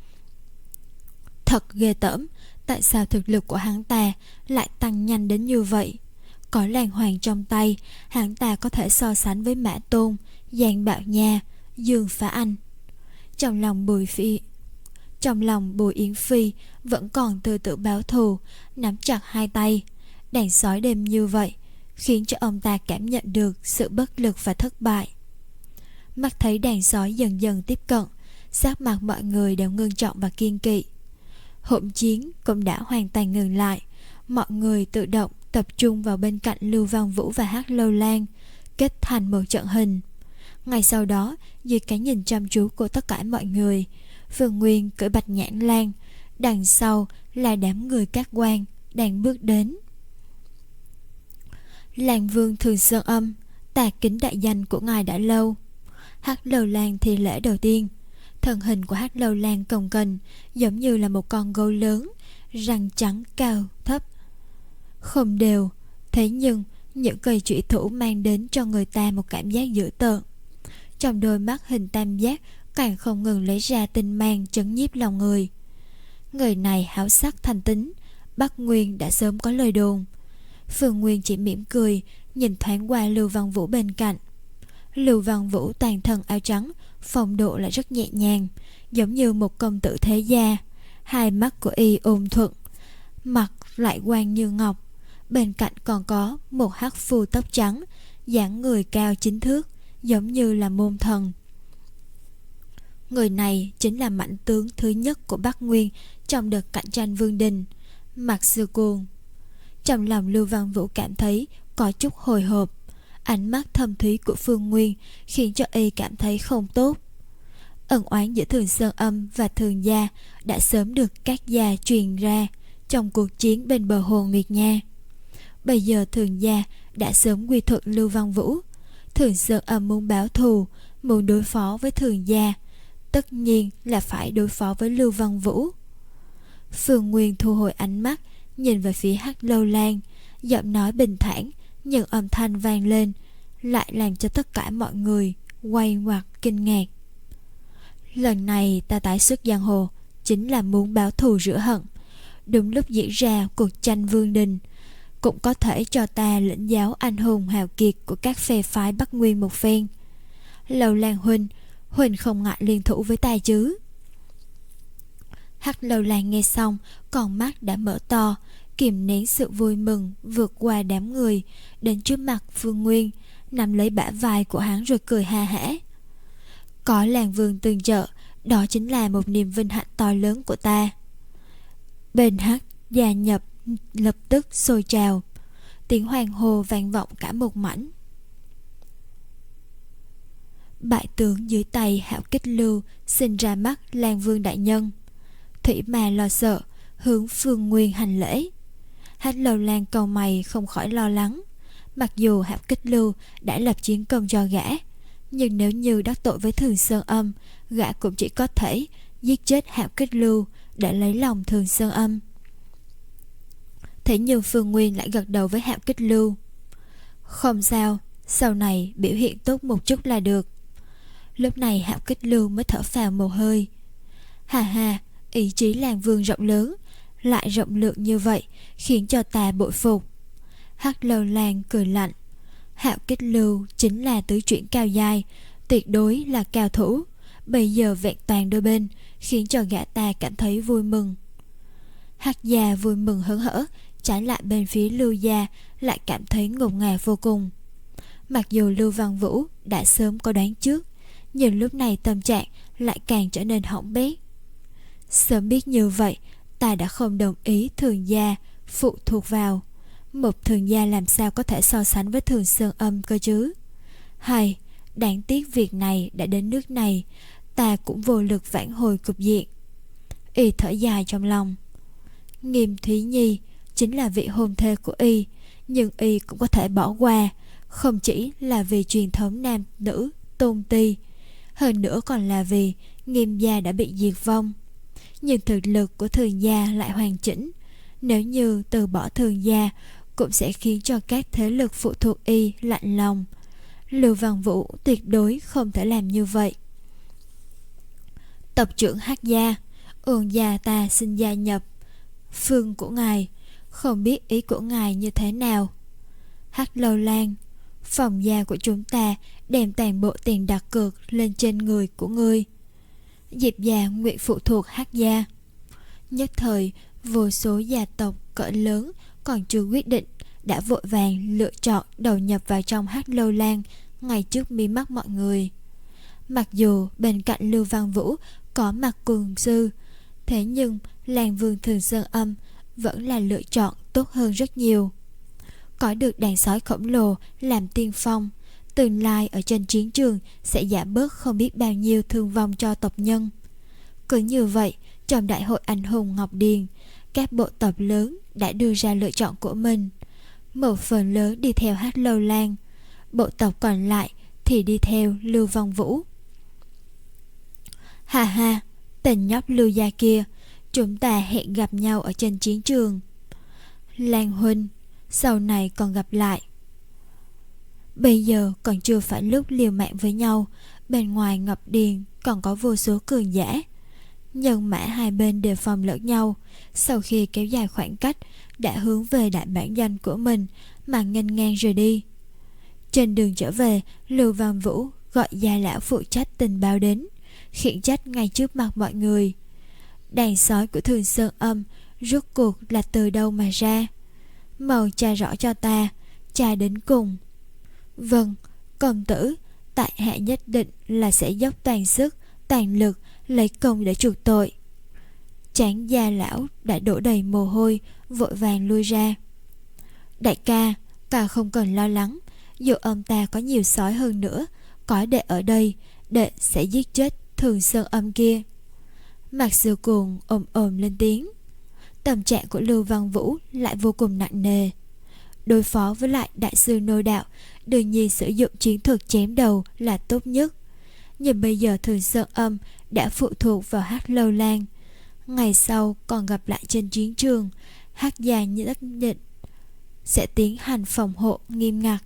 Thật ghê tởm, tại sao thực lực của hắn ta lại tăng nhanh đến như vậy? Có Lan Hoàng trong tay, hắn ta có thể so sánh với Mã Tôn, Giang Bạo Nha, Dương Phá Anh. Trong lòng Bùi Phi Trong lòng Bùi Yến Phi vẫn còn tư tưởng báo thù, nắm chặt hai tay. Đàn sói đêm như vậy khiến cho ông ta cảm nhận được sự bất lực và thất bại. Mắt thấy đàn sói dần dần tiếp cận, sắc mặt mọi người đều ngưng trọng và kiên kỵ. Hỗn chiến cũng đã hoàn toàn ngừng lại. Mọi người tự động tập trung vào bên cạnh Lưu Văn Vũ và Hắc Lâu Lan, kết thành một trận hình. Ngay sau đó, dưới cái nhìn chăm chú của tất cả mọi người, Phương Nguyên cưỡi Bạch Nhãn Lan, đằng sau là đám người các quan đang bước đến. Lan Vương Thường Sơn Âm, ta kính đại danh của ngài đã lâu. Hắc Lâu Lan thi lễ đầu tiên. Thân hình của Hắc Lâu Lan cồng kềnh, giống như là một con gấu lớn, răng trắng cao thấp, không đều. Thế nhưng những cây chủy thủ mang đến cho người ta một cảm giác dữ tợn. Trong đôi mắt hình tam giác càng không ngừng lấy ra tinh mang chấn nhiếp lòng người. Người này háo sắc thành tính, Bắc Nguyên đã sớm có lời đồn. Phương Nguyên chỉ mỉm cười, nhìn thoáng qua Lưu Văn Vũ bên cạnh. Lưu Văn Vũ toàn thân áo trắng, phong độ lại rất nhẹ nhàng, giống như một công tử thế gia. Hai mắt của y ôn thuận, mặt lại quang như ngọc. Bên cạnh còn có một hắc phu tóc trắng, dáng người cao chín thước, giống như là môn thần. Người này chính là mãnh tướng thứ nhất của Bắc Nguyên trong đợt cạnh tranh Vương Đình, Mạc Sư Côn. Trong lòng Lưu Văn Vũ cảm thấy có chút hồi hộp. Ánh mắt thâm thúy của Phương Nguyên khiến cho y cảm thấy không tốt. Ân oán giữa Thường Sơn Âm và Thường gia đã sớm được các gia truyền ra trong cuộc chiến bên bờ hồ Nguyệt Nha. Bây giờ Thường gia đã sớm quy thuận Lưu Văn Vũ. Thường Sơn Âm muốn báo thù, muốn đối phó với Thường gia, tất nhiên là phải đối phó với Lưu Văn Vũ. Phương Nguyên thu hồi ánh mắt, nhìn về phía Hắc Lâu Lan, giọng nói bình thản, nhưng âm thanh vang lên lại làm cho tất cả mọi người quay ngoặt kinh ngạc. Lần này ta tái xuất giang hồ chính là muốn báo thù rửa hận. Đúng lúc diễn ra cuộc tranh Vương Đình, cũng có thể cho ta lĩnh giáo anh hùng hào kiệt của các phe phái Bắc Nguyên một phen. Lâu Lan huynh, huynh không ngại liên thủ với ta chứ? Hắc Lâu Lan nghe xong, con mắt đã mở to, kìm nén sự vui mừng vượt qua đám người, đến trước mặt Phương Nguyên, nắm lấy bả vai của hắn rồi cười ha hả. Có Lan Vương tương trợ, đó chính là một niềm vinh hạnh to lớn của ta. Bên Hắc gia nhập lập tức sôi trào, tiếng hoan hô vang vọng cả một mảnh. Bại tướng dưới tay Hạo Kích Lưu xin ra mắt Lan Vương đại nhân. Thủy Ma lo sợ hướng Phương Nguyên hành lễ. Hắc Lâu Lan cầu mày không khỏi lo lắng. Mặc dù Hạo Kích Lưu đã lập chiến công cho gã, nhưng nếu như đắc tội với Thường Sơn Âm, gã cũng chỉ có thể giết chết Hạo Kích Lưu để lấy lòng Thường Sơn Âm. Thế nhưng Phương Nguyên lại gật đầu với Hạo Kích Lưu. Không sao, sau này biểu hiện tốt một chút là được. Lúc này Hạo Kích Lưu mới thở phào một hơi. Hà hà, ý chí Lan Vương rộng lớn, lại rộng lượng như vậy, khiến cho ta bội phục. Hắc Lâu Lan cười lạnh. Hạo Kích Lưu chính là tứ chuyển cao giai, tuyệt đối là cao thủ. Bây giờ vẹn toàn đôi bên, khiến cho gã ta cảm thấy vui mừng. Hắc gia vui mừng hớn hở, trái lại bên phía Lưu gia lại cảm thấy ngột ngạt vô cùng. Mặc dù Lưu Văn Vũ đã sớm có đoán trước, nhưng lúc này tâm trạng lại càng trở nên hỏng bét. Sớm biết như vậy, ta đã không đồng ý Thường gia phụ thuộc vào. Một Thường gia làm sao có thể so sánh với Thường Sơn Âm cơ chứ? Hay, đáng tiếc việc này đã đến nước này, ta cũng vô lực vãn hồi cục diện. Y thở dài trong lòng. Nghiêm Thúy Nhi chính là vị hôn thê của y, nhưng y cũng có thể bỏ qua, không chỉ là vì truyền thống nam nữ tôn ti, hơn nữa còn là vì Nghiêm gia đã bị diệt vong. Nhưng thực lực của Thường gia lại hoàn chỉnh, nếu như từ bỏ Thường gia cũng sẽ khiến cho các thế lực phụ thuộc y lạnh lòng. Lưu Văn Vũ tuyệt đối không thể làm như vậy. Tộc trưởng Hắc gia, Ương gia ta xin gia nhập phương của ngài, không biết ý của ngài như thế nào? Hắc Lâu Lan, phòng gia của chúng ta đem toàn bộ tiền đặt cược lên trên người của ngươi. Diệp gia nguyện phụ thuộc Hắc gia. Nhất thời, vô số gia tộc cỡ lớn còn chưa quyết định đã vội vàng lựa chọn đầu nhập vào trong Hắc Lâu Lan ngay trước mí mắt mọi người. Mặc dù bên cạnh Lưu Văn Vũ có Mặt Cường Sư, thế nhưng Lan Vương Thường Sơn Âm vẫn là lựa chọn tốt hơn rất nhiều. Có được đàn sói khổng lồ làm tiên phong, tương lai ở trên chiến trường sẽ giảm bớt không biết bao nhiêu thương vong cho tộc nhân. Cứ như vậy, trong đại hội anh hùng Ngọc Điền, các bộ tộc lớn đã đưa ra lựa chọn của mình. Một phần lớn đi theo Hát Lâu Lan, bộ tộc còn lại thì đi theo Lưu Vong Vũ. Hà ha, tình nhóc Lưu gia kia, chúng ta hẹn gặp nhau ở trên chiến trường. Lan huynh, sau này còn gặp lại. Bây giờ còn chưa phải lúc liều mạng với nhau. Bên ngoài Ngọc Điền còn có vô số cường giả. Nhân mã hai bên đề phòng lẫn nhau. Sau khi kéo dài khoảng cách, đã hướng về đại bản doanh của mình mà nghênh ngang rời đi. Trên đường trở về, Lưu Văn Vũ gọi gia lão phụ trách tình báo đến, khiển trách ngay trước mặt mọi người. Đàn sói của Thường Sơn Âm rốt cuộc là từ đâu mà ra? Mau tra rõ cho ta, tra đến cùng. Vâng, công tử, tại hạ nhất định là sẽ dốc toàn sức, toàn lực lấy công để chuộc tội. Trán gia lão đã đổ đầy mồ hôi, vội vàng lui ra. Đại ca, ca không cần lo lắng, dù ông ta có nhiều sói hơn nữa, có đệ ở đây, đệ sẽ giết chết Thường Sơn Âm kia. Mạc Sư Cuồng ồm ồm lên tiếng. Tâm trạng của Lưu Văn Vũ lại vô cùng nặng nề. Đối phó với lại đại sư nô đạo, đương nhiên sử dụng chiến thuật chém đầu là tốt nhất. Nhưng bây giờ Thường Sơn Âm đã phụ thuộc vào Hát Lâu Lan. Ngày sau còn gặp lại trên chiến trường, Hát gia nhất định sẽ tiến hành phòng hộ nghiêm ngặt.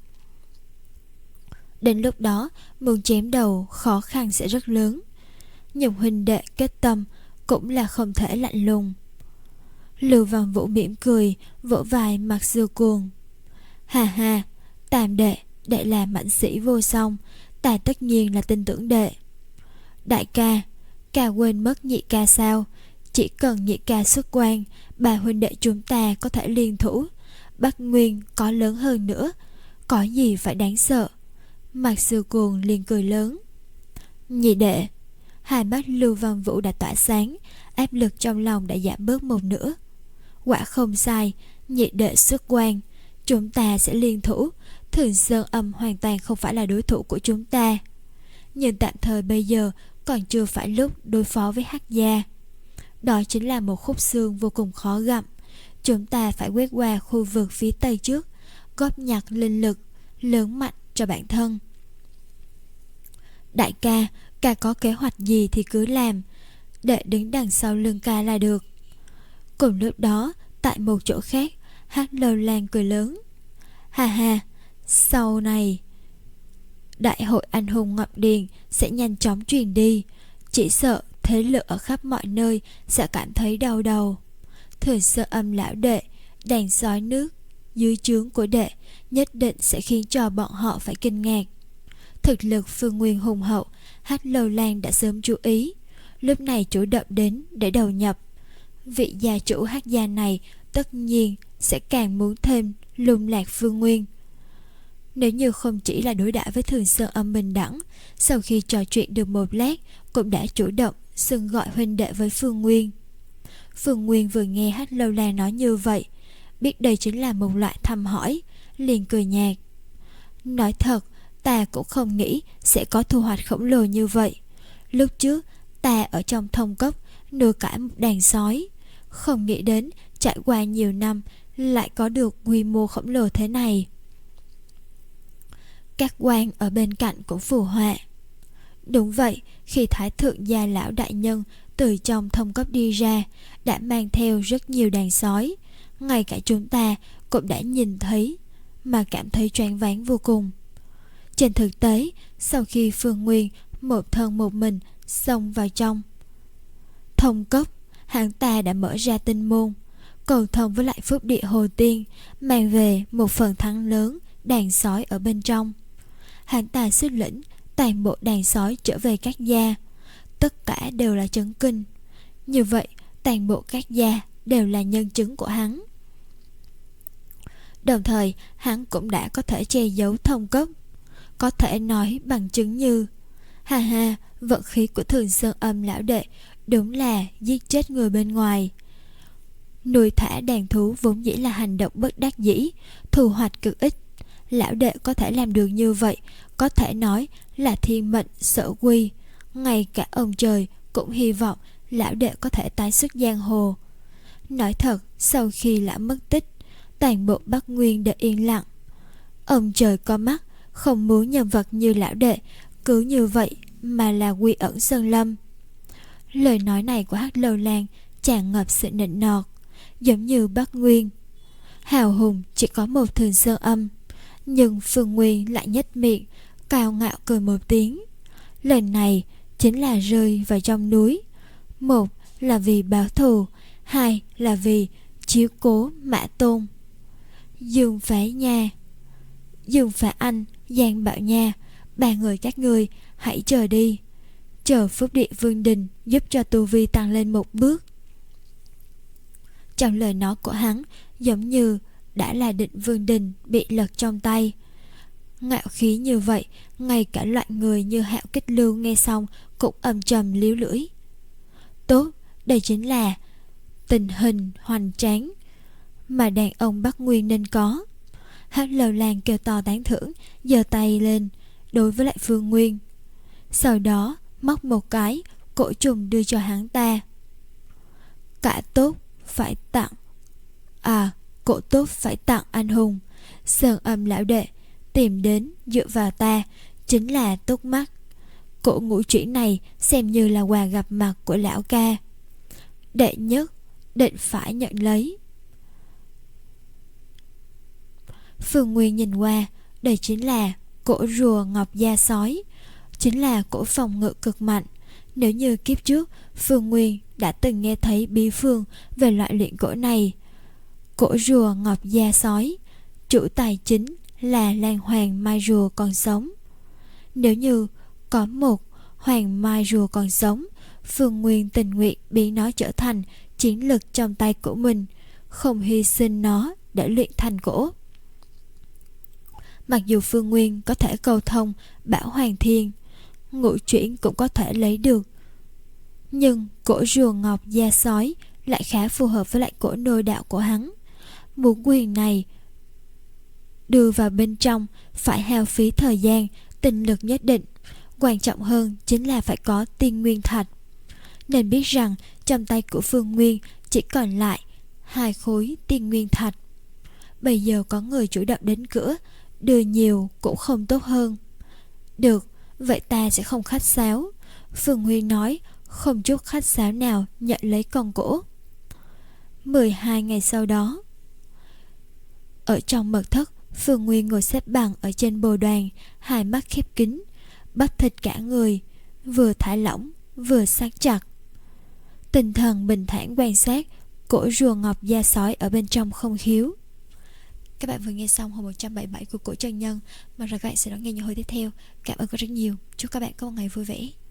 Đến lúc đó, muốn chém đầu khó khăn sẽ rất lớn. Nhưng huynh đệ kết tâm cũng là không thể lạnh lùng. Lưu Văn Vũ mỉm cười, vỗ vai Mạc Sư Cuồng. Hà hà, Tam đệ, đệ là mãnh sĩ vô song, ta tất nhiên là tin tưởng đệ. Đại ca, ca quên mất nhị ca sao? Chỉ cần nhị ca xuất quan, ba huynh đệ chúng ta có thể liên thủ. Bắc Nguyên có lớn hơn nữa, có gì phải đáng sợ? Mạc Sư Cuồng liền cười lớn. Nhị đệ. Hai mắt Lưu Văn Vũ đã tỏa sáng, áp lực trong lòng đã giảm bớt một nửa. Quả không sai, nhị đệ xuất quan, chúng ta sẽ liên thủ. Thường Sơn Âm hoàn toàn không phải là đối thủ của chúng ta. Nhưng tạm thời bây giờ còn chưa phải lúc đối phó với Hắc gia. Đó chính là một khúc xương vô cùng khó gặm. Chúng ta phải quét qua khu vực phía tây trước, góp nhặt linh lực lớn mạnh cho bản thân. Đại ca, ca có kế hoạch gì thì cứ làm, để đứng đằng sau lưng ca là được. Cùng lúc đó, tại một chỗ khác, Hát Lâu Lan cười lớn. Hà hà, sau này đại hội anh hùng Ngọc Điền sẽ nhanh chóng truyền đi, chỉ sợ thế lực ở khắp mọi nơi sẽ cảm thấy đau đầu. Thường Sơn Âm lão đệ, đàn sói nước dưới trướng của đệ nhất định sẽ khiến cho bọn họ phải kinh ngạc. Thực lực Phương Nguyên hùng hậu, Hát Lâu Lan đã sớm chú ý, lúc này chủ động đến để đầu nhập. Vị gia chủ Hát gia này tất nhiên sẽ càng muốn thêm lung lạc Phương Nguyên. Nếu như không chỉ là đối đãi với Thường Sơn Âm bình đẳng, sau khi trò chuyện được một lát cũng đã chủ động xưng gọi huynh đệ với Phương Nguyên. Phương Nguyên vừa nghe Hát Lâu Lan nói như vậy, biết đây chính là một loại thăm hỏi, liền cười nhạt. Nói thật, ta cũng không nghĩ sẽ có thu hoạch khổng lồ như vậy. Lúc trước ta ở trong thông cốc nuôi cả một đàn sói, không nghĩ đến trải qua nhiều năm lại có được quy mô khổng lồ thế này. Các quan ở bên cạnh cũng phù họa. Đúng vậy, khi Thái Thượng gia lão đại nhân từ trong thông cốc đi ra, đã mang theo rất nhiều đàn sói. Ngay cả chúng ta cũng đã nhìn thấy, mà cảm thấy choáng váng vô cùng. Trên thực tế, sau khi Phương Nguyên một thân một mình xông vào trong thông cốc, hắn ta đã mở ra tinh môn, cầu thông với lại Phúc Địa Hồ Tiên, mang về một phần thắng lớn đàn sói ở bên trong. Hắn ta xuất lĩnh toàn bộ đàn sói trở về các gia, tất cả đều là chấn kinh. Như vậy, toàn bộ các gia đều là nhân chứng của hắn. Đồng thời, hắn cũng đã có thể che giấu thông cốc, có thể nói bằng chứng như: hà hà, vận khí của Thường Sơn Âm lão đệ đúng là giết chết người bên ngoài, Nuôi thả đàn thú vốn dĩ là hành động bất đắc dĩ, thu hoạch cực ít. Lão đệ có thể làm được như vậy, có thể nói là thiên mệnh sở quy. Ngay cả ông trời cũng hy vọng lão đệ có thể tái xuất giang hồ. Nói thật, sau khi lão mất tích, toàn bộ Bắc Nguyên đều yên lặng. Ông trời có mắt, không muốn nhân vật như lão đệ cứ như vậy mà là quy ẩn sơn lâm. Lời nói này của Hắc Lâu Lan tràn ngập sự nịnh nọt, giống như Bắc Nguyên hào hùng chỉ có một Thường Sơn Âm. Nhưng Phương Nguyên lại nhếch miệng, cao ngạo cười một tiếng. Lần này chính là rơi vào trong núi. Một là vì báo thù, hai là vì chiếu cố Mã Tôn. Dương Phá Nha, Dương Phá Anh, Giang Bảo Nha, ba người các ngươi hãy chờ đi, chờ Phúc Địa Vương Đình giúp cho tu vi tăng lên một bước. Trong lời nói của hắn giống như đã là Định Vương Đình bị lật trong tay. Ngạo khí như vậy, ngay cả loại người như Hạo Kích Lưu nghe xong cũng âm trầm líu lưỡi. Tốt, đây chính là tình hình hoành tráng mà đàn ông Bắc Nguyên nên có. Hắc Lâu Lan kêu to tán thưởng, giơ tay lên đối với lại Phương Nguyên. Sau đó móc một cái cổ trùng đưa cho hắn ta. Cả tốt phải tặng À cổ tốt phải tặng anh hùng. Sơn Âm lão đệ tìm đến dựa vào ta chính là tốt mắt. Cổ ngũ chuyển này xem như là quà gặp mặt của lão ca. Đệ nhất định phải nhận lấy. Phương Nguyên nhìn qua, đây chính là cổ rùa ngọc da sói, chính là cổ phòng ngự cực mạnh. Nếu như kiếp trước Phương Nguyên đã từng nghe thấy bí phương về loại luyện cổ này. Cổ rùa ngọc da sói, chủ tài chính là Lan Hoàng Mai Rùa còn sống. Nếu như có một Hoàng Mai Rùa còn sống, Phương Nguyên tình nguyện biến nó trở thành chiến lực trong tay của mình, không hy sinh nó để luyện thành cổ. Mặc dù Phương Nguyên có thể cầu thông Bảo Hoàng Thiên, ngũ chuyển cũng có thể lấy được, nhưng cổ rùa ngọc da sói lại khá phù hợp với lại cổ nôi đạo của hắn. Muốn quyền này đưa vào bên trong phải hao phí thời gian, tinh lực nhất định. Quan trọng hơn chính là phải có tiên nguyên thạch. Nên biết rằng trong tay của Phương Nguyên chỉ còn lại hai khối tiên nguyên thạch. Bây giờ có người chủ động đến cửa, đưa nhiều cũng không tốt hơn. Được, vậy ta sẽ không khách sáo. Phương Nguyên nói, không chút khách sáo nào nhận lấy con cổ. mười hai ngày sau đó, ở trong mật thất, Phương Nguyên ngồi xếp bằng ở trên bồ đoàn, hai mắt khép kín, bắp thịt cả người vừa thả lỏng vừa sát chặt. Tinh thần bình thản quan sát cổ rùa ngọc da sói ở bên trong không khiếu. Các bạn vừa nghe xong hồi một trăm bảy mươi bảy của Cổ Chân Nhân. Mong rằng các bạn sẽ đón nghe những hồi tiếp theo. Cảm ơn các rất nhiều. Chúc các bạn có một ngày vui vẻ.